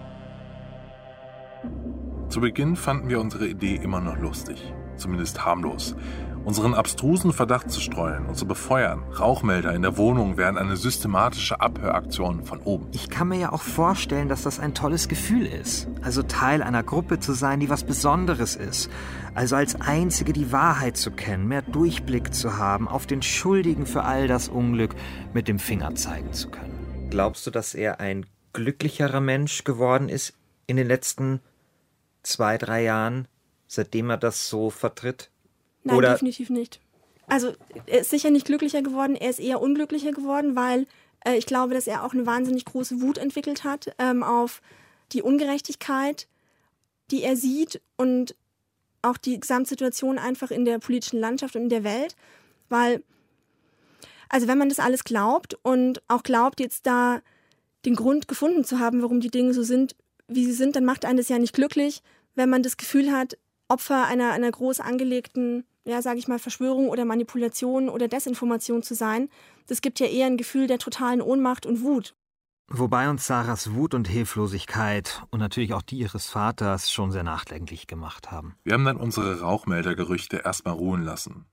Zu Beginn fanden wir unsere Idee immer noch lustig, zumindest harmlos. Unseren abstrusen Verdacht zu streuen und zu befeuern, Rauchmelder in der Wohnung wären eine systematische Abhöraktion von oben. Ich kann mir ja auch vorstellen, dass das ein tolles Gefühl ist. Also Teil einer Gruppe zu sein, die was Besonderes ist. Also als Einzige die Wahrheit zu kennen, mehr Durchblick zu haben, auf den Schuldigen für all das Unglück mit dem Finger zeigen zu können. Glaubst du, dass er ein glücklicherer Mensch geworden ist in den letzten 2-3 Jahren, seitdem er das so vertritt? Nein, definitiv nicht. Also er ist sicher nicht glücklicher geworden, er ist eher unglücklicher geworden, weil ich glaube, dass er auch eine wahnsinnig große Wut entwickelt hat auf die Ungerechtigkeit, die er sieht und auch die Gesamtsituation einfach in der politischen Landschaft und in der Welt. Weil, also wenn man das alles glaubt und auch glaubt, jetzt da den Grund gefunden zu haben, warum die Dinge so sind, wie sie sind, dann macht einen das ja nicht glücklich, wenn man das Gefühl hat, Opfer einer groß angelegten, ja, sage ich mal, Verschwörung oder Manipulation oder Desinformation zu sein. Das gibt ja eher ein Gefühl der totalen Ohnmacht und Wut. Wobei uns Sarahs Wut und Hilflosigkeit und natürlich auch die ihres Vaters schon sehr nachdenklich gemacht haben. Wir haben dann unsere Rauchmeldergerüchte erstmal ruhen lassen.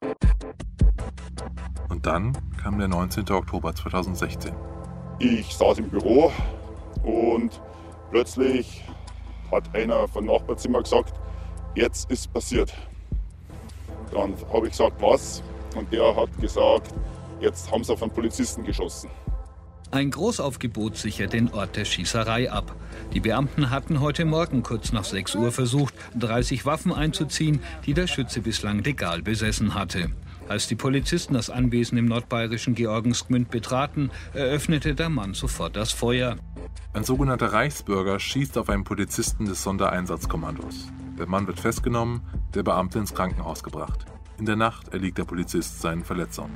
Und dann kam der 19. Oktober 2016. Ich saß im Büro und plötzlich hat einer vom Nachbarzimmer gesagt, jetzt ist passiert. Dann habe ich gesagt, was? Und der hat gesagt, jetzt haben sie auf einen Polizisten geschossen. Ein Großaufgebot sichert den Ort der Schießerei ab. Die Beamten hatten heute Morgen kurz nach 6 Uhr versucht, 30 Waffen einzuziehen, die der Schütze bislang legal besessen hatte. Als die Polizisten das Anwesen im nordbayerischen Georgensgmünd betraten, eröffnete der Mann sofort das Feuer. Ein sogenannter Reichsbürger schießt auf einen Polizisten des Sondereinsatzkommandos. Der Mann wird festgenommen, der Beamte ins Krankenhaus gebracht. In der Nacht erliegt der Polizist seinen Verletzungen.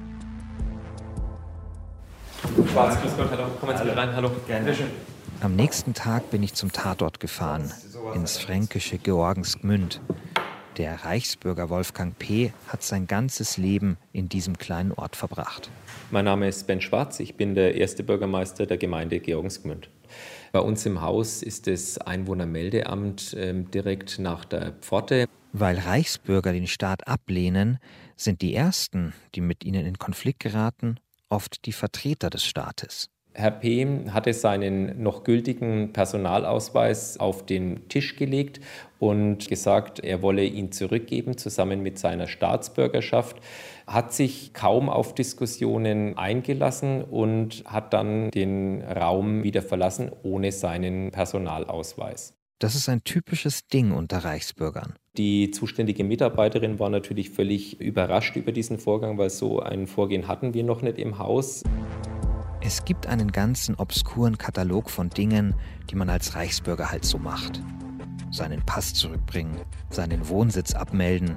Schwarz, grüß Gott, hallo. Kommen Sie rein, hallo. Gerne. Schön. Am nächsten Tag bin ich zum Tatort gefahren, ins fränkische Georgensgmünd. Der Reichsbürger Wolfgang P. hat sein ganzes Leben in diesem kleinen Ort verbracht. Mein Name ist Ben Schwarz, ich bin der erste Bürgermeister der Gemeinde Georgensgmünd. Bei uns im Haus ist das Einwohnermeldeamt direkt nach der Pforte. Weil Reichsbürger den Staat ablehnen, sind die Ersten, die mit ihnen in Konflikt geraten, oft die Vertreter des Staates. Herr P. hatte seinen noch gültigen Personalausweis auf den Tisch gelegt und gesagt, er wolle ihn zurückgeben, zusammen mit seiner Staatsbürgerschaft, hat sich kaum auf Diskussionen eingelassen und hat dann den Raum wieder verlassen ohne seinen Personalausweis. Das ist ein typisches Ding unter Reichsbürgern. Die zuständige Mitarbeiterin war natürlich völlig überrascht über diesen Vorgang, weil so ein Vorgehen hatten wir noch nicht im Haus. Es gibt einen ganzen obskuren Katalog von Dingen, die man als Reichsbürger halt so macht. Seinen Pass zurückbringen, seinen Wohnsitz abmelden,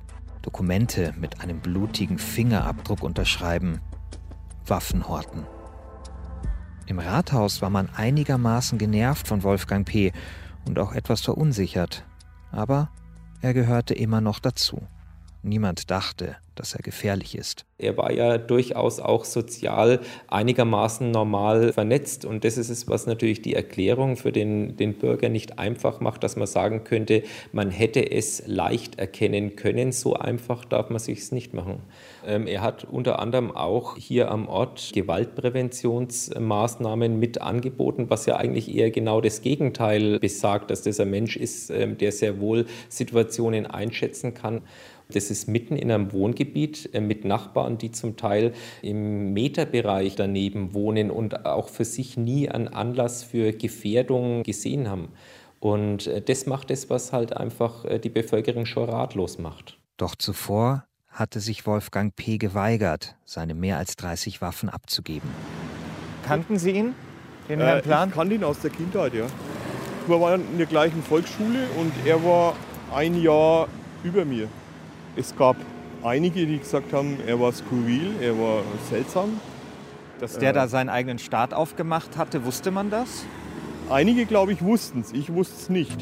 Dokumente mit einem blutigen Fingerabdruck unterschreiben, Waffen horten. Im Rathaus war man einigermaßen genervt von Wolfgang P. und auch etwas verunsichert. Aber er gehörte immer noch dazu. Niemand dachte, dass er gefährlich ist. Er war ja durchaus auch sozial einigermaßen normal vernetzt. Und das ist es, was natürlich die Erklärung für den Bürger nicht einfach macht, dass man sagen könnte, man hätte es leicht erkennen können. So einfach darf man sich es nicht machen. Er hat unter anderem auch hier am Ort Gewaltpräventionsmaßnahmen mit angeboten, was ja eigentlich eher genau das Gegenteil besagt, dass das ein Mensch ist, der sehr wohl Situationen einschätzen kann. Das ist mitten in einem Wohngebiet mit Nachbarn, die zum Teil im Meterbereich daneben wohnen und auch für sich nie einen Anlass für Gefährdung gesehen haben. Und das macht es, was halt einfach die Bevölkerung schon ratlos macht. Doch zuvor hatte sich Wolfgang P. geweigert, seine mehr als 30 Waffen abzugeben. Kannten Sie ihn, den Herrn Plan? Ich kannte ihn aus der Kindheit, ja. Wir waren in der gleichen Volksschule und er war ein Jahr über mir. Es gab einige, die gesagt haben, er war skurril, er war seltsam. Dass der da seinen eigenen Staat aufgemacht hatte, wusste man das? Einige, glaube ich, wussten es. Ich wusste es nicht.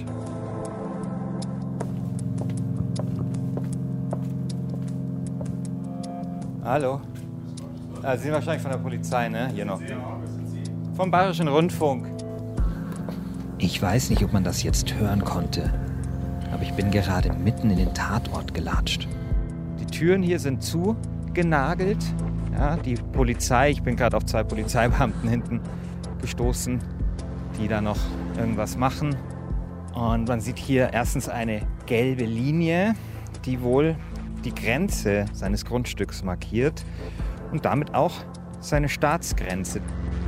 Hallo. Sie sind wahrscheinlich von der Polizei, ne? Hier noch. Vom Bayerischen Rundfunk. Ich weiß nicht, ob man das jetzt hören konnte. Aber ich bin gerade mitten in den Tatort gelatscht. Die Türen hier sind zugenagelt. Ja, die Polizei, ich bin gerade auf 2 Polizeibeamten hinten gestoßen, die da noch irgendwas machen. Und man sieht hier erstens eine gelbe Linie, die wohl die Grenze seines Grundstücks markiert und damit auch seine Staatsgrenze.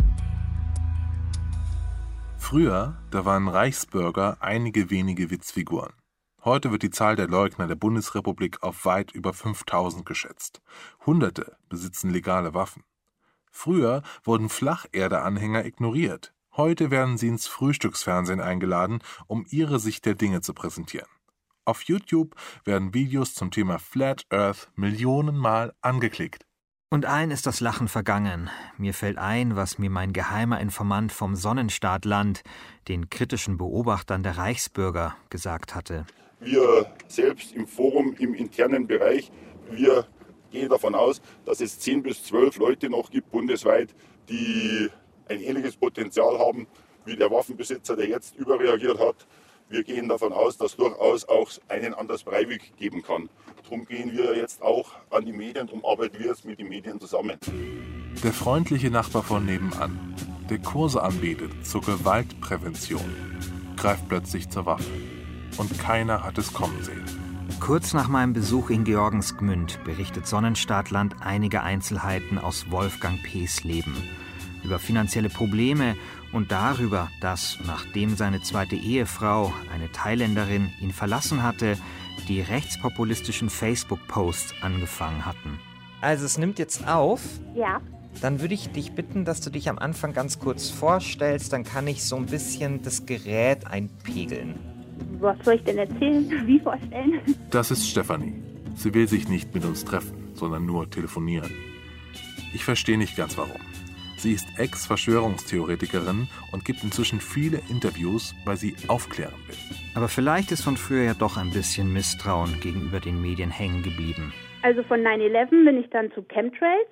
Früher, da waren Reichsbürger einige wenige Witzfiguren. Heute wird die Zahl der Leugner der Bundesrepublik auf weit über 5000 geschätzt. Hunderte besitzen legale Waffen. Früher wurden Flacherde-Anhänger ignoriert. Heute werden sie ins Frühstücksfernsehen eingeladen, um ihre Sicht der Dinge zu präsentieren. Auf YouTube werden Videos zum Thema Flat Earth millionenmal angeklickt. Und allen ist das Lachen vergangen. Mir fällt ein, was mir mein geheimer Informant vom Sonnenstaatland, den kritischen Beobachtern der Reichsbürger, gesagt hatte. Wir selbst im Forum, im internen Bereich, wir gehen davon aus, dass es 10 bis 12 Leute noch gibt bundesweit, die ein ähnliches Potenzial haben wie der Waffenbesitzer, der jetzt überreagiert hat. Wir gehen davon aus, dass durchaus auch einen Anders Breivik geben kann. Darum gehen wir jetzt auch an die Medien, darum arbeiten wir jetzt mit den Medien zusammen. Der freundliche Nachbar von nebenan, der Kurse anbietet zur Gewaltprävention, greift plötzlich zur Waffe. Und keiner hat es kommen sehen. Kurz nach meinem Besuch in Georgensgmünd berichtet Sonnenstaatland einige Einzelheiten aus Wolfgang P.s Leben. Über finanzielle Probleme und darüber, dass, nachdem seine zweite Ehefrau, eine Thailänderin, ihn verlassen hatte, die rechtspopulistischen Facebook-Posts angefangen hatten. Also es nimmt jetzt auf. Ja. Dann würde ich dich bitten, dass du dich am Anfang ganz kurz vorstellst. Dann kann ich so ein bisschen das Gerät einpegeln. Was soll ich denn erzählen? Wie vorstellen? Das ist Stefanie. Sie will sich nicht mit uns treffen, sondern nur telefonieren. Ich verstehe nicht ganz warum. Sie ist Ex-Verschwörungstheoretikerin und gibt inzwischen viele Interviews, weil sie aufklären will. Aber vielleicht ist von früher ja doch ein bisschen Misstrauen gegenüber den Medien hängen geblieben. Also von 9/11 bin ich dann zu Chemtrails.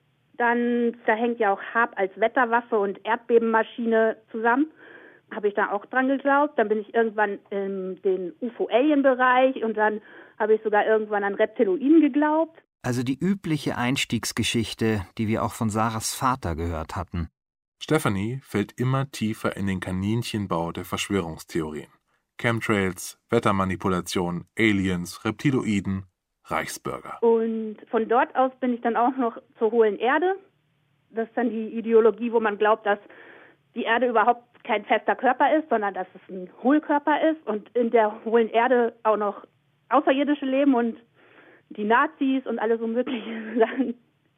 Dann, da hängt ja auch HAARP als Wetterwaffe und Erdbebenmaschine zusammen. Habe ich da auch dran geglaubt. Dann bin ich irgendwann in den UFO-Alien-Bereich und dann habe ich sogar irgendwann an Reptiloiden geglaubt. Also die übliche Einstiegsgeschichte, die wir auch von Sarahs Vater gehört hatten. Stefanie fällt immer tiefer in den Kaninchenbau der Verschwörungstheorien. Chemtrails, Wettermanipulation, Aliens, Reptiloiden, Reichsbürger. Und von dort aus bin ich dann auch noch zur hohlen Erde. Das ist dann die Ideologie, wo man glaubt, dass die Erde überhaupt kein fester Körper ist, sondern dass es ein Hohlkörper ist und in der hohlen Erde auch noch Außerirdische leben und die Nazis und alle so mögliche Sachen.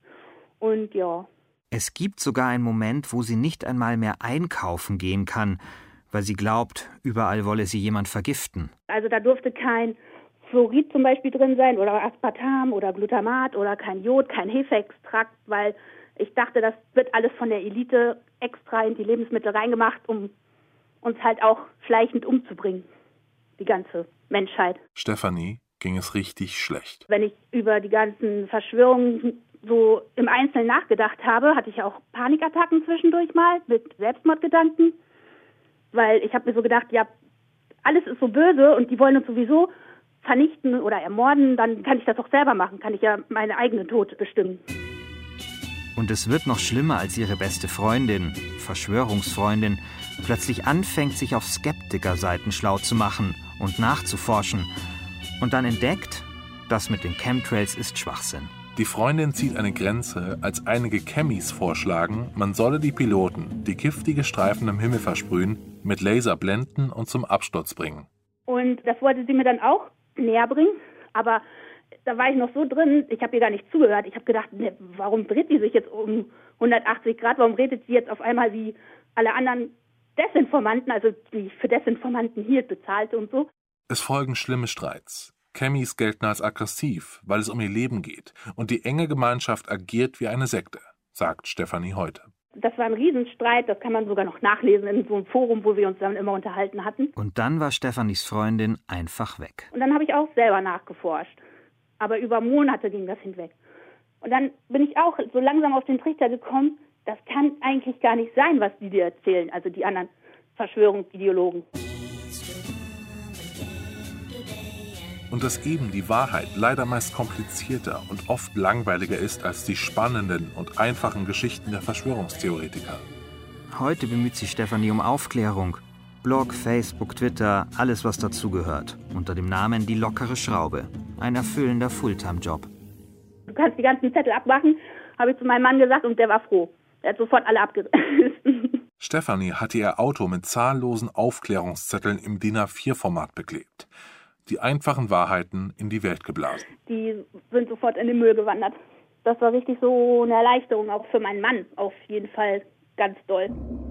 Und ja. Es gibt sogar einen Moment, wo sie nicht einmal mehr einkaufen gehen kann, weil sie glaubt, überall wolle sie jemand vergiften. Also da durfte kein Fluorid zum Beispiel drin sein oder Aspartam oder Glutamat oder kein Jod, kein Hefeextrakt, weil ich dachte, das wird alles von der Elite extra in die Lebensmittel reingemacht, um uns halt auch schleichend umzubringen, die ganze Menschheit. Stefanie ging es richtig schlecht. Wenn ich über die ganzen Verschwörungen so im Einzelnen nachgedacht habe, hatte ich auch Panikattacken zwischendurch mal mit Selbstmordgedanken, weil ich habe mir so gedacht, ja, alles ist so böse und die wollen uns sowieso vernichten oder ermorden, dann kann ich das auch selber machen, kann ich ja meine eigene Tod bestimmen. Und es wird noch schlimmer, als ihre beste Freundin, Verschwörungsfreundin, plötzlich anfängt, sich auf Skeptikerseiten schlau zu machen und nachzuforschen und dann entdeckt, das mit den Chemtrails ist Schwachsinn. Die Freundin zieht eine Grenze, als einige Chemis vorschlagen, man solle die Piloten, die giftige Streifen im Himmel versprühen, mit Laser blenden und zum Absturz bringen. Und das wollte sie mir dann auch näher bringen, aber da war ich noch so drin, ich habe ihr gar nicht zugehört. Ich habe gedacht, ne, warum dreht die sich jetzt um 180 Grad, warum redet sie jetzt auf einmal wie alle anderen Desinformanten, also die für Desinformanten hielt, bezahlte und so. Es folgen schlimme Streits. Chemis gelten als aggressiv, weil es um ihr Leben geht. Und die enge Gemeinschaft agiert wie eine Sekte, sagt Stefanie heute. Das war ein Riesenstreit, das kann man sogar noch nachlesen in so einem Forum, wo wir uns dann immer unterhalten hatten. Und dann war Stefanies Freundin einfach weg. Und dann habe ich auch selber nachgeforscht. Aber über Monate ging das hinweg. Und dann bin ich auch so langsam auf den Trichter gekommen, das kann eigentlich gar nicht sein, was die dir erzählen, also die anderen Verschwörungsideologen. Und dass eben die Wahrheit leider meist komplizierter und oft langweiliger ist als die spannenden und einfachen Geschichten der Verschwörungstheoretiker. Heute bemüht sich Stefanie um Aufklärung. Blog, Facebook, Twitter, alles was dazugehört. Unter dem Namen Die lockere Schraube. Ein erfüllender Fulltime-Job. Du kannst die ganzen Zettel abmachen, habe ich zu meinem Mann gesagt und der war froh. Er hat sofort alle abgerissen. Stefanie hatte ihr Auto mit zahllosen Aufklärungszetteln im DIN A4-Format beklebt. Die einfachen Wahrheiten in die Welt geblasen. Die sind sofort in den Müll gewandert. Das war richtig so eine Erleichterung, auch für meinen Mann. Auf jeden Fall ganz doll.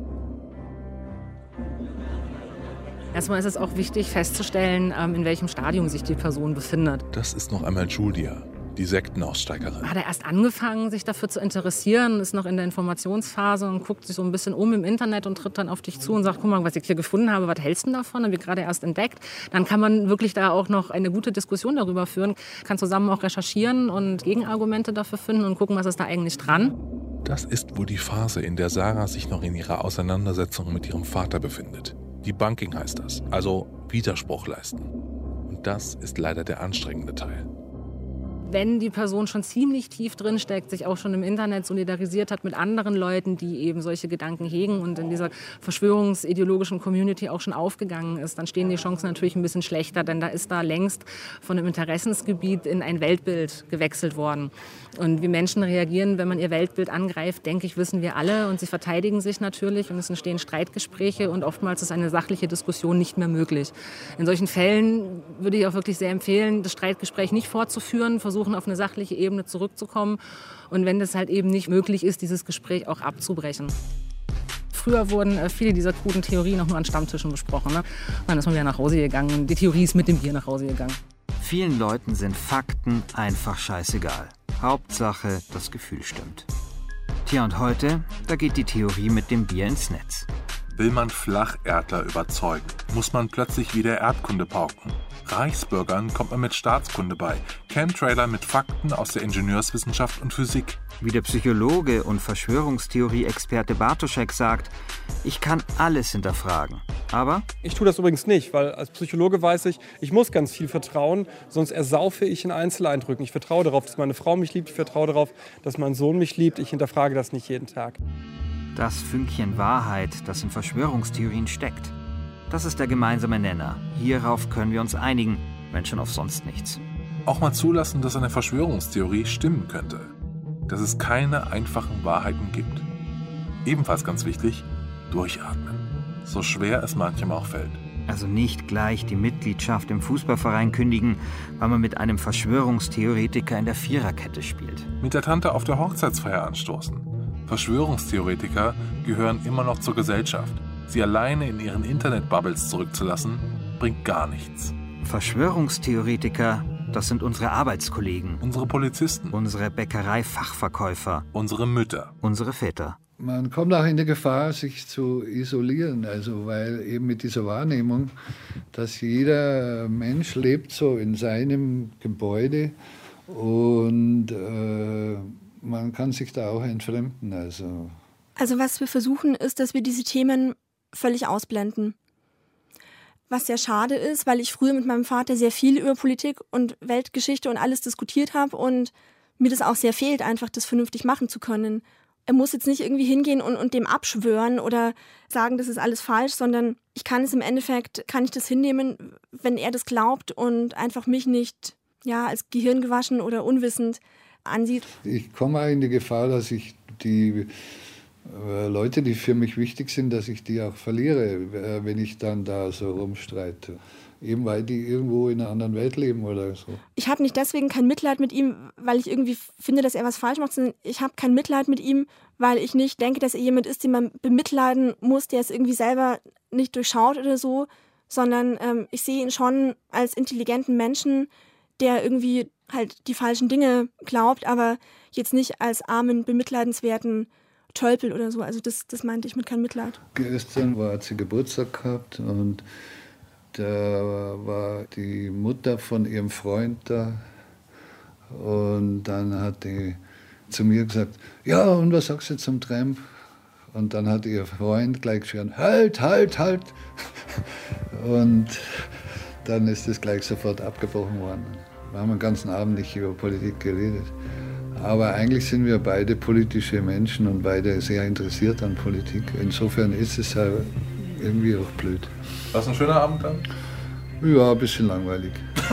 Erstmal ist es auch wichtig festzustellen, in welchem Stadium sich die Person befindet. Das ist noch einmal Julia, die Sektenaussteigerin. Hat er erst angefangen, sich dafür zu interessieren, ist noch in der Informationsphase und guckt sich so ein bisschen um im Internet und tritt dann auf dich zu und sagt, guck mal, was ich hier gefunden habe, was hältst du davon? Haben wir gerade erst entdeckt. Dann kann man wirklich da auch noch eine gute Diskussion darüber führen, kann zusammen auch recherchieren und Gegenargumente dafür finden und gucken, was ist da eigentlich dran. Das ist wohl die Phase, in der Sarah sich noch in ihrer Auseinandersetzung mit ihrem Vater befindet. Debunking heißt das, also Widerspruch leisten. Und das ist leider der anstrengende Teil. Wenn die Person schon ziemlich tief drin steckt, sich auch schon im Internet solidarisiert hat mit anderen Leuten, die eben solche Gedanken hegen und in dieser verschwörungsideologischen Community auch schon aufgegangen ist, dann stehen die Chancen natürlich ein bisschen schlechter, denn da ist da längst von einem Interessensgebiet in ein Weltbild gewechselt worden. Und wie Menschen reagieren, wenn man ihr Weltbild angreift, denke ich, wissen wir alle. Und sie verteidigen sich natürlich und es entstehen Streitgespräche und oftmals ist eine sachliche Diskussion nicht mehr möglich. In solchen Fällen würde ich auch wirklich sehr empfehlen, das Streitgespräch nicht fortzuführen, versuchen auf eine sachliche Ebene zurückzukommen und wenn das halt eben nicht möglich ist, dieses Gespräch auch abzubrechen. Früher wurden viele dieser kruden Theorien auch nur an Stammtischen besprochen. Ne? Dann ist man wieder nach Hause gegangen und die Theorie ist mit dem Bier nach Hause gegangen. Vielen Leuten sind Fakten einfach scheißegal. Hauptsache, das Gefühl stimmt. Tja, und heute, da geht die Theorie mit dem Bier ins Netz. Will man Flacherdler überzeugen, muss man plötzlich wieder Erdkunde pauken. Reichsbürgern kommt man mit Staatskunde bei, Chemtrailer mit Fakten aus der Ingenieurswissenschaft und Physik. Wie der Psychologe und Verschwörungstheorie-Experte Bartoschek sagt, ich kann alles hinterfragen. Aber ich tue das übrigens nicht, weil als Psychologe weiß ich muss ganz viel vertrauen, sonst ersaufe ich in Einzeleindrücken. Ich vertraue darauf, dass meine Frau mich liebt, ich vertraue darauf, dass mein Sohn mich liebt. Ich hinterfrage das nicht jeden Tag. Das Fünkchen Wahrheit, das in Verschwörungstheorien steckt. Das ist der gemeinsame Nenner. Hierauf können wir uns einigen, wenn schon auf sonst nichts. Auch mal zulassen, dass eine Verschwörungstheorie stimmen könnte. Dass es keine einfachen Wahrheiten gibt. Ebenfalls ganz wichtig, durchatmen. So schwer es manchem auch fällt. Also nicht gleich die Mitgliedschaft im Fußballverein kündigen, weil man mit einem Verschwörungstheoretiker in der Viererkette spielt. Mit der Tante auf der Hochzeitsfeier anstoßen. Verschwörungstheoretiker gehören immer noch zur Gesellschaft. Sie alleine in ihren Internet-Bubbles zurückzulassen, bringt gar nichts. Verschwörungstheoretiker, das sind unsere Arbeitskollegen. Unsere Polizisten. Unsere Bäckerei-Fachverkäufer. Unsere Mütter. Unsere Väter. Man kommt auch in die Gefahr, sich zu isolieren, also weil eben mit dieser Wahrnehmung, dass jeder Mensch lebt so in seinem Gebäude und man kann sich da auch entfremden. Also was wir versuchen, ist, dass wir diese Themen völlig ausblenden. Was sehr schade ist, weil ich früher mit meinem Vater sehr viel über Politik und Weltgeschichte und alles diskutiert habe und mir das auch sehr fehlt, einfach das vernünftig machen zu können. Er muss jetzt nicht irgendwie hingehen und dem abschwören oder sagen, das ist alles falsch, sondern ich kann es im Endeffekt, kann ich das hinnehmen, wenn er das glaubt und einfach mich nicht als gehirngewaschen oder unwissend ansieht. Ich komme auch in die Gefahr, dass ich die Leute, die für mich wichtig sind, dass ich die auch verliere, wenn ich dann da so rumstreite. Eben weil die irgendwo in einer anderen Welt leben oder so. Ich habe nicht deswegen kein Mitleid mit ihm, weil ich irgendwie finde, dass er was falsch macht, sondern ich habe kein Mitleid mit ihm, weil ich nicht denke, dass er jemand ist, den man bemitleiden muss, der es irgendwie selber nicht durchschaut oder so, sondern ich sehe ihn schon als intelligenten Menschen, der irgendwie halt die falschen Dinge glaubt, aber jetzt nicht als armen, bemitleidenswerten Tölpel oder so. Also das meinte ich mit kein Mitleid. Gestern hat sie Geburtstag gehabt und da war die Mutter von ihrem Freund da und dann hat die zu mir gesagt, ja, und was sagst du zum Tramp? Und dann hat ihr Freund gleich geschrien, halt, halt, halt. Und dann ist es gleich sofort abgebrochen worden. Wir haben den ganzen Abend nicht über Politik geredet. Aber eigentlich sind wir beide politische Menschen und beide sehr interessiert an Politik. Insofern ist es ja irgendwie auch blöd. War es ein schöner Abend dann? Ja, ein bisschen langweilig.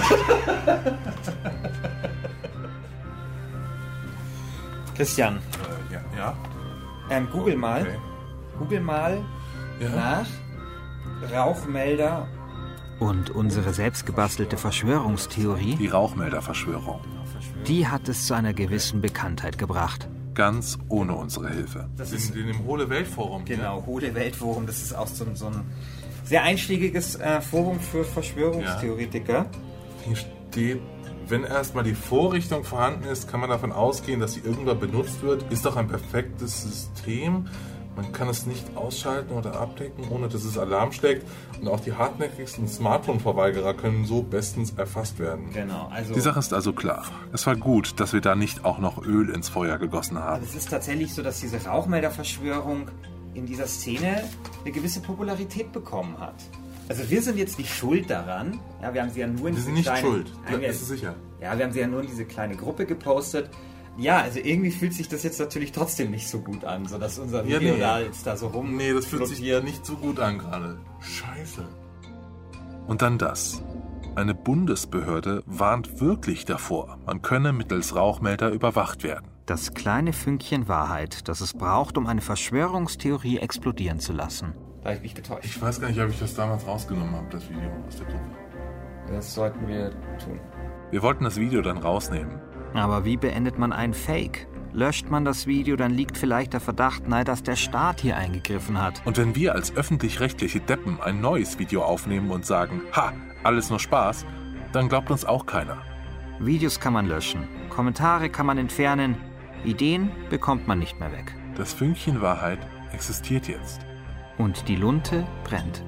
Christian. Ja. Google mal. Okay. Google mal nach Rauchmelder. Und unsere selbstgebastelte Verschwörungstheorie? Die Rauchmelderverschwörung. Die hat es zu einer gewissen Bekanntheit gebracht. Ganz ohne unsere Hilfe. Das ist in dem Hohle Weltforum. Genau, Hohle Weltforum. Das ist auch so ein sehr einschlägiges Forum für Verschwörungstheoretiker. Ja. Hier steht, wenn erstmal die Vorrichtung vorhanden ist, kann man davon ausgehen, dass sie irgendwann benutzt wird. Ist doch ein perfektes System. Man kann es nicht ausschalten oder abdecken, ohne dass es Alarm schlägt. Und auch die hartnäckigsten Smartphone-Verweigerer können so bestens erfasst werden. Genau, also die Sache ist also klar. Es war gut, dass wir da nicht auch noch Öl ins Feuer gegossen haben. Also es ist tatsächlich so, dass diese Rauchmelderverschwörung in dieser Szene eine gewisse Popularität bekommen hat. Also wir sind jetzt nicht schuld daran. Ja, wir haben sie ja nur in diese kleine... Wir sind nicht schuld, das ist sicher. Ja, wir haben sie ja nur in diese kleine Gruppe gepostet. Ja, also irgendwie fühlt sich das jetzt natürlich trotzdem nicht so gut an, so dass unser Video da jetzt da so rum. Nee, das fühlt sich nicht so gut an gerade. Scheiße. Und dann das. Eine Bundesbehörde warnt wirklich davor, man könne mittels Rauchmelder überwacht werden. Das kleine Fünkchen Wahrheit, das es braucht, um eine Verschwörungstheorie explodieren zu lassen. Da habe ich mich getäuscht. Ich weiß gar nicht, ob ich das damals rausgenommen habe, das Video aus der Gruppe. Das sollten wir tun. Wir wollten das Video dann rausnehmen. Aber wie beendet man einen Fake? Löscht man das Video, dann liegt vielleicht der Verdacht nahe, dass der Staat hier eingegriffen hat. Und wenn wir als öffentlich-rechtliche Deppen ein neues Video aufnehmen und sagen, ha, alles nur Spaß, dann glaubt uns auch keiner. Videos kann man löschen, Kommentare kann man entfernen, Ideen bekommt man nicht mehr weg. Das Fünkchen Wahrheit existiert jetzt. Und die Lunte brennt.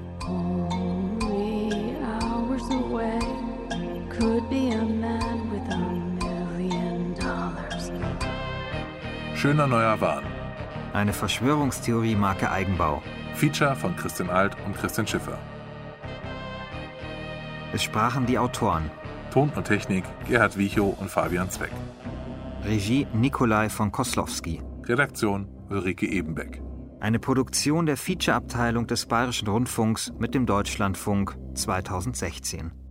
Only hours away could be a man with $1 million. Schöner neuer Wahn. Eine Verschwörungstheorie-Marke Eigenbau. Feature von Christian Alt und Christian Schiffer. Es sprachen die Autoren. Ton und Technik Gerhard Wiechow und Fabian Zweck. Regie Nikolai von Koslowski. Redaktion Ulrike Ebenbeck. Eine Produktion der Feature-Abteilung des Bayerischen Rundfunks mit dem Deutschlandfunk 2016.